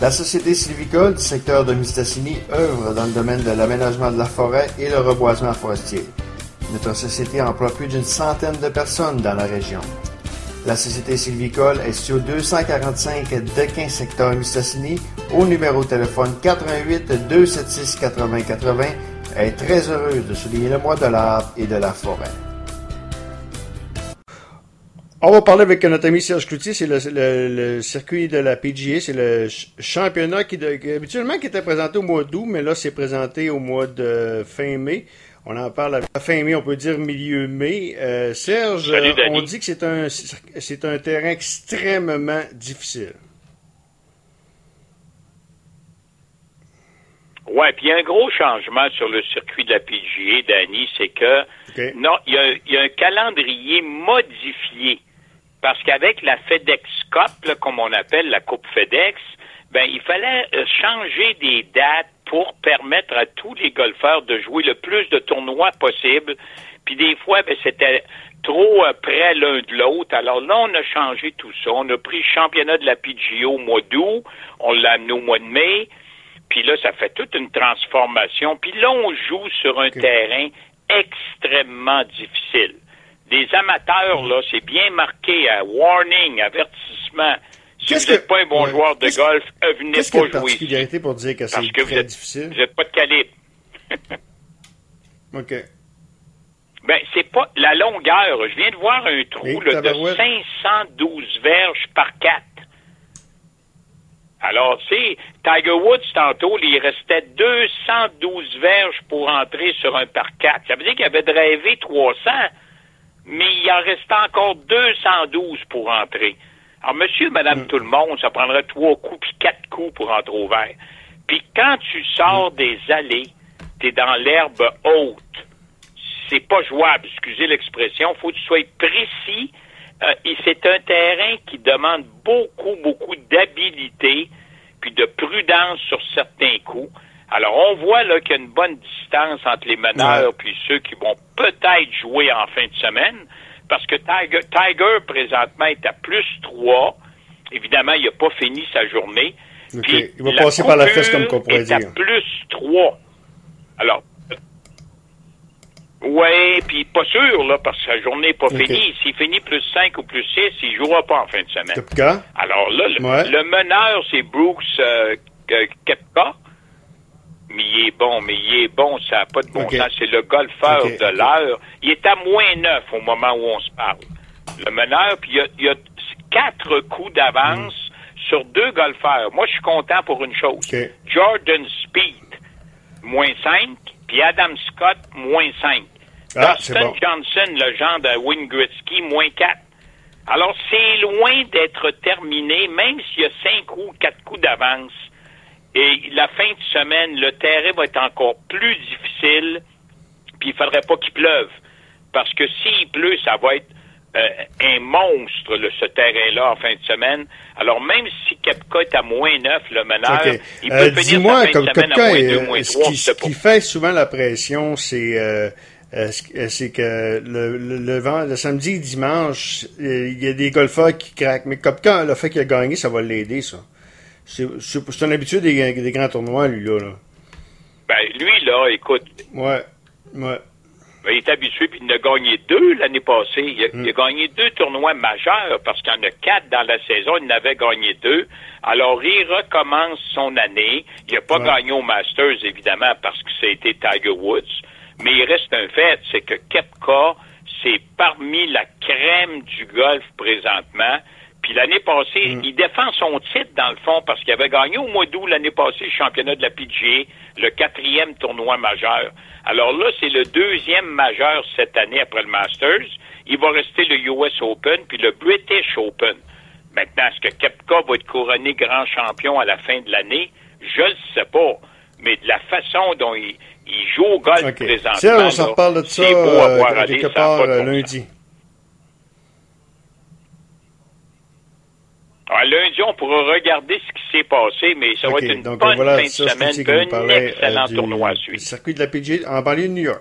La Société sylvicole du secteur de Mistassini œuvre dans le domaine de l'aménagement de la forêt et le reboisement forestier. Notre société emploie plus d'une centaine de personnes dans la région. La Société sylvicole est située au 245 Dequin, secteur Mistassini, au numéro de téléphone 88 276 80 80. Elle est très heureuse de souligner le mois de l'arbre et de la forêt. On va parler avec notre ami Serge Cloutier, c'est le circuit de la PGA, c'est le championnat qui habituellement qui était présenté au mois d'août, mais là c'est présenté au mois de fin mai. On en parle à fin mai, on peut dire milieu mai. Serge, on dit que c'est un terrain extrêmement difficile. Ouais, puis il y a un gros changement sur le circuit de la PGA, Danny, c'est que non, il y a un calendrier modifié. Parce qu'avec la FedEx Cup, là, comme on appelle la Coupe FedEx, ben il fallait changer des dates pour permettre à tous les golfeurs de jouer le plus de tournois possible. Puis des fois, ben c'était trop près l'un de l'autre. Alors là, on a changé tout ça. On a pris le championnat de la PGA au mois d'août, on l'a amené au mois de mai. Puis là, ça fait toute une transformation. Puis là, on joue sur un terrain extrêmement difficile. Des amateurs, là, c'est bien marqué, warning, avertissement. Si vous n'êtes pas un bon joueur de golf, venez pas jouer. Qu'est-ce qu'il y a de particularité pour dire que c'est très difficile? Vous n'êtes pas de calibre. OK. Ben, c'est pas la longueur. Je viens de voir un trou là, de 512 verges par 4. Alors, tu sais, Tiger Woods, tantôt, il restait 212 verges pour entrer sur un par 4. Ça veut dire qu'il avait drivé 300, mais il en restait encore 212 pour entrer. Alors, monsieur, madame, tout le monde, ça prendrait 3 coups puis 4 coups pour entrer au vert. Puis quand tu sors des allées, t'es dans l'herbe haute. C'est pas jouable, excusez l'expression. Faut que tu sois précis. Et c'est un terrain qui demande beaucoup d'habilité puis de prudence sur certains coups. Alors, on voit là qu'il y a une bonne distance entre les meneurs puis ceux qui vont peut-être jouer en fin de semaine, parce que Tiger présentement, est à plus 3. Évidemment, il n'a pas fini sa journée. Okay. Il va passer par la fesse, comme qu'on pourrait dire. Il est à plus 3. Alors, oui, puis pas sûr, là, parce que sa journée n'est pas finie. S'il finit plus 5 ou plus 6, il ne jouera pas en fin de semaine. Koepka? Alors là, le meneur, c'est Brooks Koepka. Mais il est bon, ça n'a pas de bon sens. C'est le golfeur de l'heure. Il est à moins 9 au moment où on se parle. Le meneur, puis il y a 4 coups d'avance sur 2 golfeurs. Moi, je suis content pour une chose. Jordan Spieth, moins 5, puis Adam Scott, moins 5. Dustin Johnson, le genre de Wayne Gretzky, moins 4. Alors, c'est loin d'être terminé, même s'il y a 5 ou 4 coups d'avance. Et la fin de semaine, le terrain va être encore plus difficile, puis il faudrait pas qu'il pleuve. Parce que s'il pleut, ça va être un monstre, ce terrain-là, en fin de semaine. Alors, même si Koepka est à moins 9, le meneur, il peut finir sa fin de semaine à moins 2, moins 3. Ce qui fait souvent la pression, c'est que le samedi et dimanche, il y a des golfeurs qui craquent. Mais Koepka, le fait qu'il a gagné, ça va l'aider, ça. C'est un habitué des grands tournois, lui, là. Ben, lui, là, écoute. Ouais. Ben, il est habitué, puis il en a gagné 2 l'année passée. Il a gagné 2 tournois majeurs, parce qu'il y en a 4 dans la saison, il en avait gagné 2. Alors, il recommence son année. Il n'a pas gagné au Masters, évidemment, parce que c'était Tiger Woods. Mais il reste un fait, c'est que Koepka, c'est parmi la crème du golf présentement. Puis l'année passée, il défend son titre, dans le fond, parce qu'il avait gagné au mois d'août l'année passée le championnat de la PGA, le 4e tournoi majeur. Alors là, c'est le 2e majeur cette année après le Masters. Il va rester le US Open puis le British Open. Maintenant, est-ce que Koepka va être couronné grand champion à la fin de l'année? Je ne sais pas. Mais de la façon dont il joue au golf présentement, Tiens, on s'en reparle de ça quelque part lundi. Alors, lundi, on pourra regarder ce qui s'est passé, mais ça va être une bonne fin de semaine, un excellent tournoi à suivre. Le circuit de la PGA en banlieue de New York.